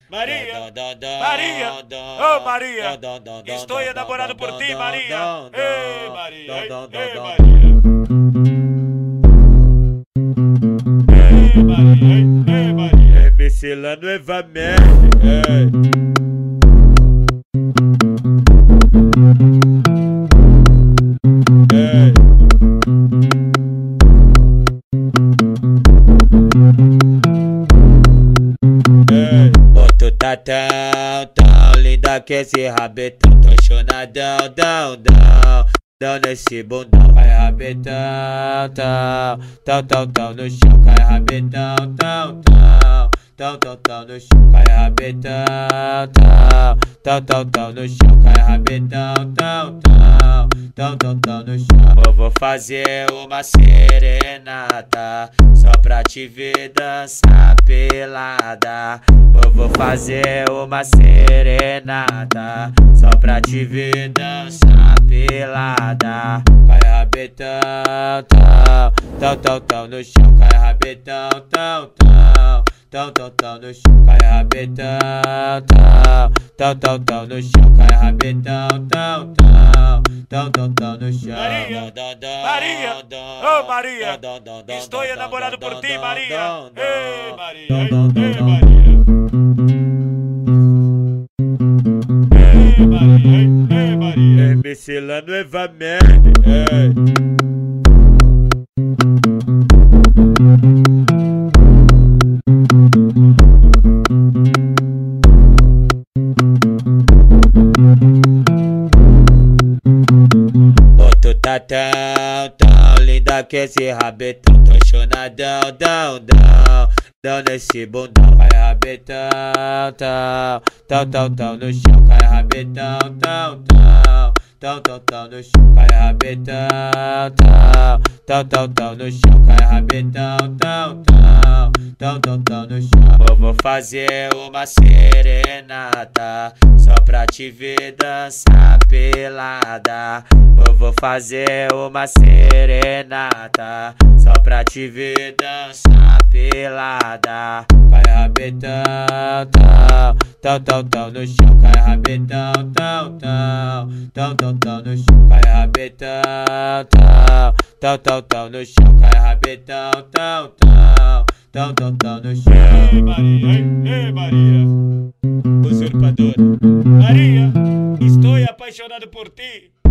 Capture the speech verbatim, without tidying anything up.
Maria, Maria, oh Maria, estou enamorado por ti, Maria. Ei, Maria, ei, Maria. Ei, Maria, ei, Maria. M C lá novamente, ei. Tá tão, tão linda que esse rabetão. Tô chonadão, dão, dão, dão nesse bundão. Cai rabetão, tão, tão, tão, tão no chão. Cai rabetão, tão, tão, tão, tão, tão no chão. Cai rabetão, tão, tão, tão, tão no chão. Cai rabetão, tão, tão, tão, tão, tão no chão. Eu vou fazer uma serenata só pra te ver dançar pelada. Eu vou fazer uma serenata só pra te ver dançar pelada. Cai rabetão, tão, tão, tão, tão no chão. Cai rabetão, tão, tão, tão, tão, tão no chão. Cai rabetão, tão, tão, tão, tão no chão. Cai rabetão, tão, tão, tão, tão, tão no chão. Maria, Maria, oh Maria, estou enamorado por ti, Maria. Ei, Maria, ei, Maria. Ei, Maria, ei, Maria. M C lá novamente, ei. Tá tão, tão linda que esse rabetão. Tô chonadão, dão, dão, dão nesse bundão. Cai rabetão, tão, tão, tão, tão no chão. Cai rabetão, tão, tão, tão, tão, tão no chão. Cai rabetão, tão, tão, tão, tão no chão. Cai rabetão, tão, tão, tão, tão, tão no chão. Eu vou fazer uma serenata só pra te ver dançar pelada. Eu vou fazer uma serenata só pra te ver dançar pelada. Cai rabetão, tão, tão, tão, tão no chão. Cai rabetão, tão, tão, tão, tão, tão no chão. Cai rabetão, tão, tão, tão, tão no chão. Cai rabetão, tão, tão, tão, tão, tão no chão. Ei, Maria, ei, Maria. Usurpadora. Maria, estou apaixonado por ti.